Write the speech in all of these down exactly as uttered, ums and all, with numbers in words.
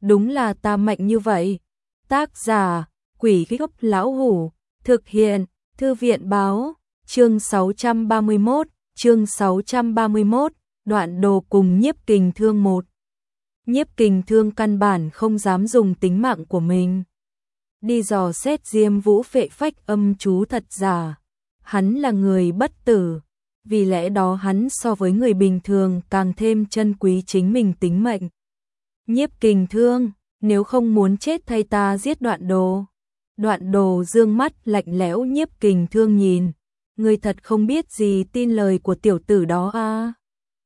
đúng là ta mạnh như vậy. Tác giả, Quỷ Gốc Lão Hủ, thực hiện, Thư viện báo, chương sáu trăm ba mươi mốt, chương sáu trăm ba mươi mốt, Đoạn Đồ cùng Nhiếp Kình Thương một. Nhiếp Kình Thương căn bản không dám dùng tính mạng của mình đi dò xét Diêm Vũ phệ phách âm chú thật giả. Hắn là người bất tử, vì lẽ đó hắn so với người bình thường càng thêm trân quý chính mình tính mệnh. Nhiếp Kình Thương, nếu không muốn chết thay ta giết Đoạn Đồ. Đoạn Đồ dương mắt lạnh lẽo Nhiếp Kình Thương nhìn, người thật không biết gì tin lời của tiểu tử đó a. À.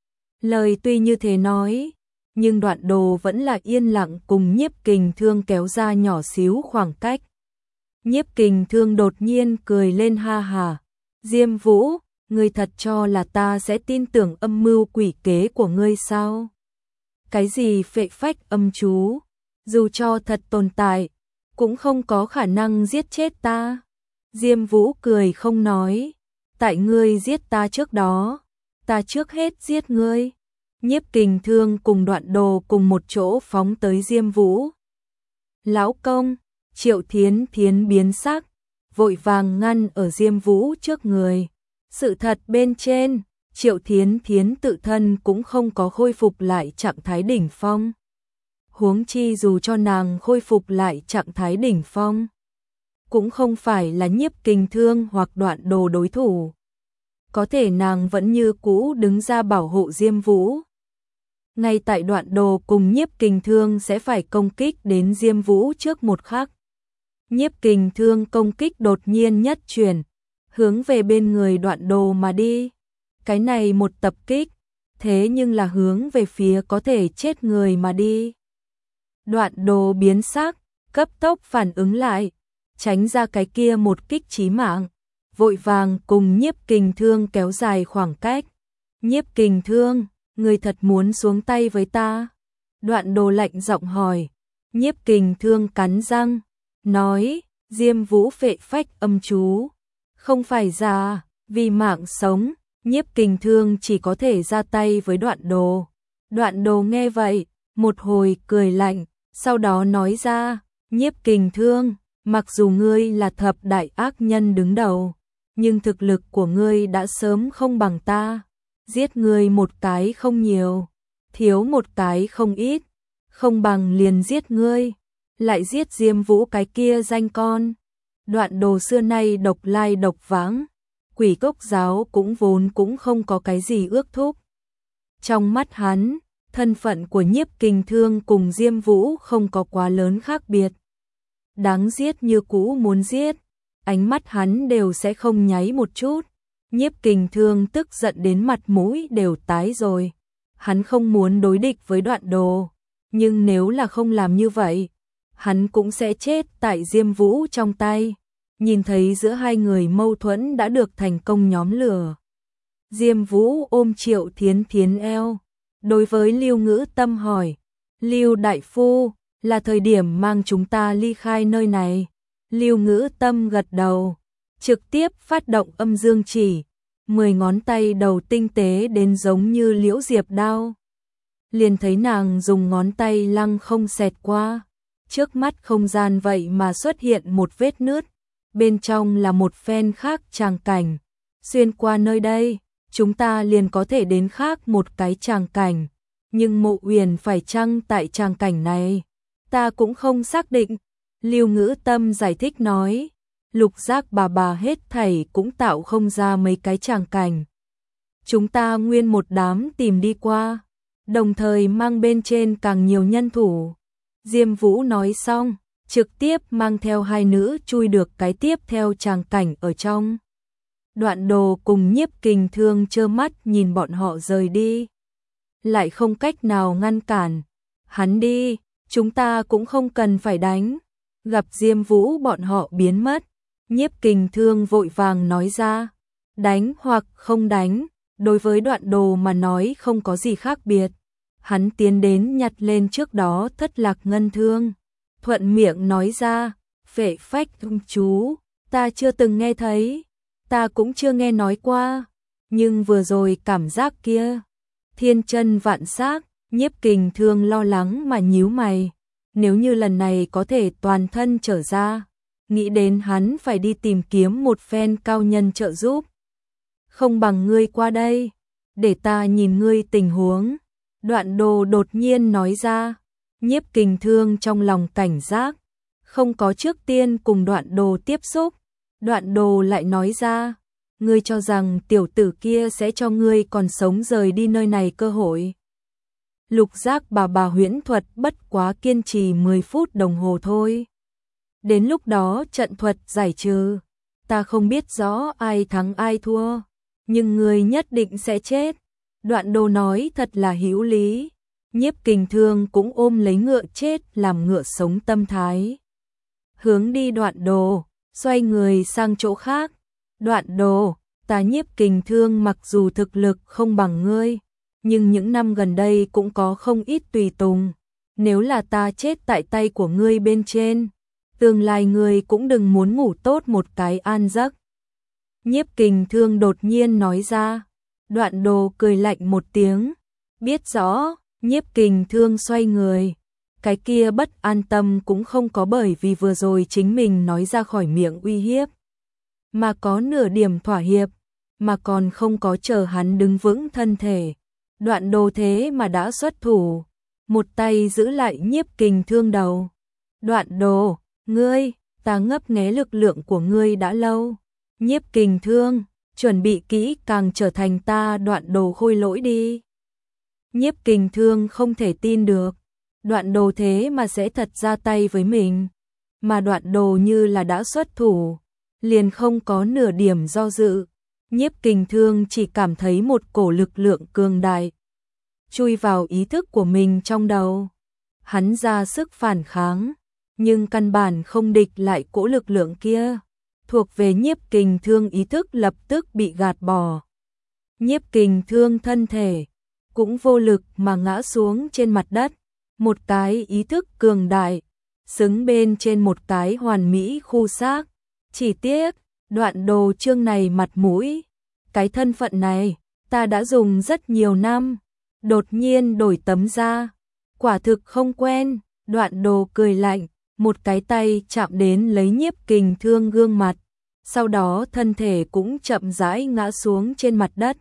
Lời tuy như thế nói, nhưng Đoạn Đồ vẫn là yên lặng cùng Nhiếp Kình Thương kéo ra nhỏ xíu khoảng cách. Nhiếp Kình Thương đột nhiên cười lên ha hà. Diêm Vũ, ngươi thật cho là ta sẽ tin tưởng âm mưu quỷ kế của ngươi sao? Cái gì phệ phách âm chú, dù cho thật tồn tại, cũng không có khả năng giết chết ta. Diêm Vũ cười không nói, tại ngươi giết ta trước đó, ta trước hết giết ngươi. Nhiếp Kình Thương cùng Đoạn Đồ cùng một chỗ phóng tới Diêm Vũ. Lão công, Triệu Thiến Thiến biến sắc, vội vàng ngăn ở Diêm Vũ trước người. Sự thật bên trên, Triệu Thiến Thiến tự thân cũng không có khôi phục lại trạng thái đỉnh phong. Huống chi dù cho nàng khôi phục lại trạng thái đỉnh phong, cũng không phải là Nhiếp Kình Thương hoặc Đoạn Đồ đối thủ. Có thể nàng vẫn như cũ đứng ra bảo hộ Diêm Vũ. Ngay tại Đoạn Đồ cùng Nhiếp Kình Thương sẽ phải công kích đến Diêm Vũ trước một khắc, Nhiếp Kình Thương công kích đột nhiên nhất chuyển, hướng về bên người Đoạn Đồ mà đi. Cái này một tập kích, thế nhưng là hướng về phía có thể chết người mà đi. Đoạn Đồ biến sắc, cấp tốc phản ứng lại, tránh ra cái kia một kích chí mạng, vội vàng cùng Nhiếp Kình Thương kéo dài khoảng cách. Nhiếp Kình Thương, người thật muốn xuống tay với ta? Đoạn Đồ lạnh giọng hỏi. Nhiếp Kình Thương cắn răng, nói, Diêm Vũ phệ phách âm chú, không phải giả, vì mạng sống, Nhiếp Kình Thương chỉ có thể ra tay với Đoạn Đồ. Đoạn Đồ nghe vậy, một hồi cười lạnh, sau đó nói ra, Nhiếp Kình Thương, mặc dù ngươi là thập đại ác nhân đứng đầu, nhưng thực lực của ngươi đã sớm không bằng ta. Giết ngươi một cái không nhiều, thiếu một cái không ít, không bằng liền giết ngươi, lại giết Diêm Vũ cái kia danh con. Đoạn Đồ xưa nay độc lai độc vãng, Quỷ Cốc giáo cũng vốn cũng không có cái gì ước thúc. Trong mắt hắn, thân phận của Nhiếp Kình Thương cùng Diêm Vũ không có quá lớn khác biệt. Đáng giết như cũ muốn giết, ánh mắt hắn đều sẽ không nháy một chút. Nhiếp Kình Thương tức giận đến mặt mũi đều tái rồi. Hắn không muốn đối địch với Đoạn Đồ, nhưng nếu là không làm như vậy, hắn cũng sẽ chết tại Diêm Vũ trong tay. Nhìn thấy giữa hai người mâu thuẫn đã được thành công nhóm lửa, Diêm Vũ ôm Triệu Thiến Thiến eo, đối với Lưu Ngữ Tâm hỏi, Lưu đại phu, là thời điểm mang chúng ta ly khai nơi này. Lưu Ngữ Tâm gật đầu, trực tiếp phát động âm dương chỉ, mười ngón tay đầu tinh tế đến giống như liễu diệp đao. Liền thấy nàng dùng ngón tay lăng không xẹt qua, trước mắt không gian vậy mà xuất hiện một vết nứt, bên trong là một phen khác tràng cảnh. Xuyên qua nơi đây, chúng ta liền có thể đến khác một cái tràng cảnh, nhưng Mộ Uyển phải chăng tại tràng cảnh này, ta cũng không xác định. Lưu Ngữ Tâm giải thích nói, Lục Giác bà bà hết thảy cũng tạo không ra mấy cái tràng cảnh. Chúng ta nguyên một đám tìm đi qua, đồng thời mang bên trên càng nhiều nhân thủ. Diêm Vũ nói xong, trực tiếp mang theo hai nữ chui được cái tiếp theo tràng cảnh ở trong. Đoạn Đồ cùng Nhiếp Kình Thương trơ mắt nhìn bọn họ rời đi, lại không cách nào ngăn cản. Hắn đi, chúng ta cũng không cần phải đánh. Gặp Diêm Vũ bọn họ biến mất, Nhiếp Kình Thương vội vàng nói ra, đánh hoặc không đánh, đối với Đoạn Đồ mà nói không có gì khác biệt. Hắn tiến đến nhặt lên trước đó thất lạc ngân thương, thuận miệng nói ra, phệ phách âm chú, ta chưa từng nghe thấy, ta cũng chưa nghe nói qua, nhưng vừa rồi cảm giác kia, thiên chân vạn xác. Nhiếp Kình Thương lo lắng mà nhíu mày, nếu như lần này có thể toàn thân trở ra, nghĩ đến hắn phải đi tìm kiếm một phen cao nhân trợ giúp. Không bằng ngươi qua đây, để ta nhìn ngươi tình huống. Đoạn Đồ đột nhiên nói ra. Nhiếp Kình Thương trong lòng cảnh giác, không có trước tiên cùng Đoạn Đồ tiếp xúc. Đoạn Đồ lại nói ra, ngươi cho rằng tiểu tử kia sẽ cho ngươi còn sống rời đi nơi này cơ hội. Lục giác bà bà huyễn thuật bất quá kiên trì mười phút đồng hồ thôi. Đến lúc đó trận thuật giải trừ, ta không biết rõ ai thắng ai thua, nhưng ngươi nhất định sẽ chết. Đoạn Đồ nói thật là hữu lý. Nhiếp Kình Thương cũng ôm lấy ngựa chết làm ngựa sống tâm thái. Hướng đi Đoạn Đồ, xoay người sang chỗ khác. Đoạn Đồ, ta Nhiếp Kình Thương mặc dù thực lực không bằng ngươi, nhưng những năm gần đây cũng có không ít tùy tùng. Nếu là ta chết tại tay của ngươi bên trên, tương lai ngươi cũng đừng muốn ngủ tốt một cái an giấc. Nhiếp Kình Thương đột nhiên nói ra. Đoạn Đồ cười lạnh một tiếng, biết rõ. Nhiếp Kình Thương xoay người, cái kia bất an tâm cũng không có bởi vì vừa rồi chính mình nói ra khỏi miệng uy hiếp, mà có nửa điểm thỏa hiệp, mà còn không có chờ hắn đứng vững thân thể. Đoạn Đồ thế mà đã xuất thủ, một tay giữ lại Nhiếp Kình Thương đầu. Đoạn Đồ, ngươi, ta ngấp nghé lực lượng của ngươi đã lâu. Nhiếp Kình Thương, chuẩn bị kỹ càng trở thành ta Đoạn Đồ khôi lỗi đi. Nhiếp Kình Thương không thể tin được, Đoạn Đồ thế mà sẽ thật ra tay với mình, mà Đoạn Đồ như là đã xuất thủ, liền không có nửa điểm do dự. Nhiếp Kình Thương chỉ cảm thấy một cổ lực lượng cường đại chui vào ý thức của mình trong đầu. Hắn ra sức phản kháng, nhưng căn bản không địch lại cỗ lực lượng kia. Thuộc về Nhiếp Kình Thương ý thức lập tức bị gạt bỏ. Nhiếp Kình Thương thân thể cũng vô lực mà ngã xuống trên mặt đất. Một cái ý thức cường đại, xứng bên trên một cái hoàn mỹ khu xác. Chỉ tiếc, Đoạn Đồ chương này mặt mũi, cái thân phận này, ta đã dùng rất nhiều năm, đột nhiên đổi tấm da, quả thực không quen. Đoạn Đồ cười lạnh, một cái tay chạm đến lấy Nhiếp Kình Thương gương mặt, sau đó thân thể cũng chậm rãi ngã xuống trên mặt đất.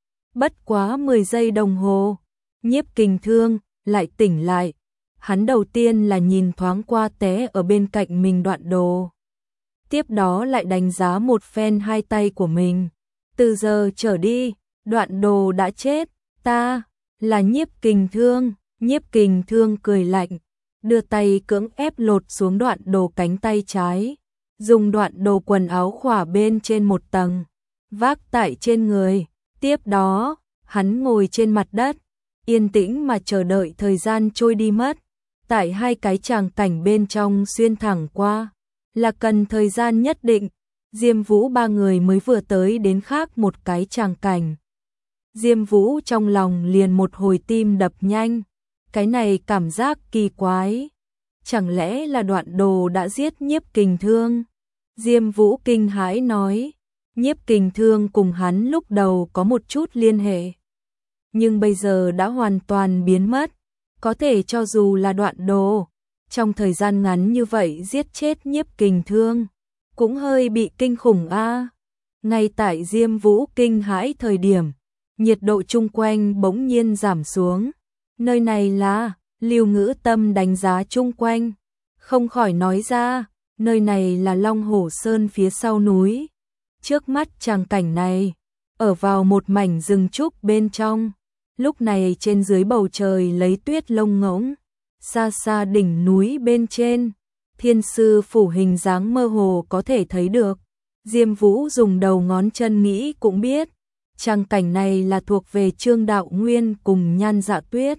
Bất quá mười giây đồng hồ, Nhiếp Kình Thương lại tỉnh lại. Hắn đầu tiên là nhìn thoáng qua té ở bên cạnh mình Đoạn Đồ, tiếp đó lại đánh giá một phen hai tay của mình. Từ giờ trở đi, Đoạn Đồ đã chết, ta là Nhiếp Kình Thương. Nhiếp Kình Thương cười lạnh, đưa tay cưỡng ép lột xuống Đoạn Đồ cánh tay trái, dùng Đoạn Đồ quần áo khỏa bên trên một tầng, vác tại trên người. Tiếp đó, hắn ngồi trên mặt đất, yên tĩnh mà chờ đợi thời gian trôi đi mất. Tại hai cái tràng cảnh bên trong xuyên thẳng qua, là cần thời gian nhất định. Diêm Vũ ba người mới vừa tới đến khác một cái tràng cảnh. Diêm Vũ trong lòng liền một hồi tim đập nhanh. Cái này cảm giác kỳ quái. Chẳng lẽ là Đoạn Đồ đã giết Nhiếp Kình Thương? Diêm Vũ kinh hãi nói. Nhiếp Kình Thương cùng hắn lúc đầu có một chút liên hệ, nhưng bây giờ đã hoàn toàn biến mất. Có thể cho dù là Đoạn Đồ, trong thời gian ngắn như vậy giết chết Nhiếp Kình Thương, cũng hơi bị kinh khủng a. À. Ngay tại Diêm Vũ kinh hãi thời điểm, nhiệt độ chung quanh bỗng nhiên giảm xuống. Nơi này là, Lưu Ngữ Tâm đánh giá chung quanh, không khỏi nói ra, nơi này là Long Hổ Sơn phía sau núi. Trước mắt tràng cảnh này, ở vào một mảnh rừng trúc bên trong. Lúc này trên dưới bầu trời lấy tuyết lông ngỗng, xa xa đỉnh núi bên trên, thiên sư phủ hình dáng mơ hồ có thể thấy được. Diêm Vũ dùng đầu ngón chân nghĩ cũng biết, tràng cảnh này là thuộc về Trương Đạo Nguyên cùng Nhan Dạ Tuyết.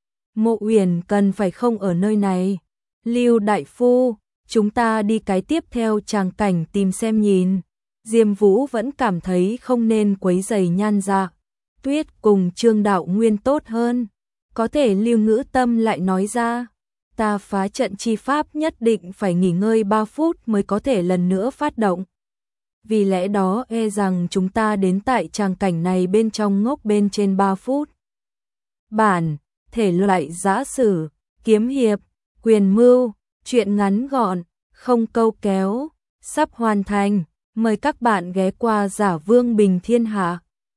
Mộ Uyển cần phải không ở nơi này. Lưu đại phu, chúng ta đi cái tiếp theo tràng cảnh tìm xem nhìn. Diêm Vũ vẫn cảm thấy không nên quấy rầy Nhan Dạ Tuyết cùng Trương Đạo Nguyên tốt hơn. Có thể Lưu Ngữ Tâm lại nói ra, ta phá trận chi pháp nhất định phải nghỉ ngơi ba phút mới có thể lần nữa phát động. Vì lẽ đó e rằng chúng ta đến tại tràng cảnh này bên trong ngốc bên trên ba phút. Bản, thể loại giã sử, kiếm hiệp, Quyền mưu, chuyện ngắn gọn, không câu kéo, sắp hoàn thành. Mời các bạn ghé qua Giả Vương Bình Thiên Hạ.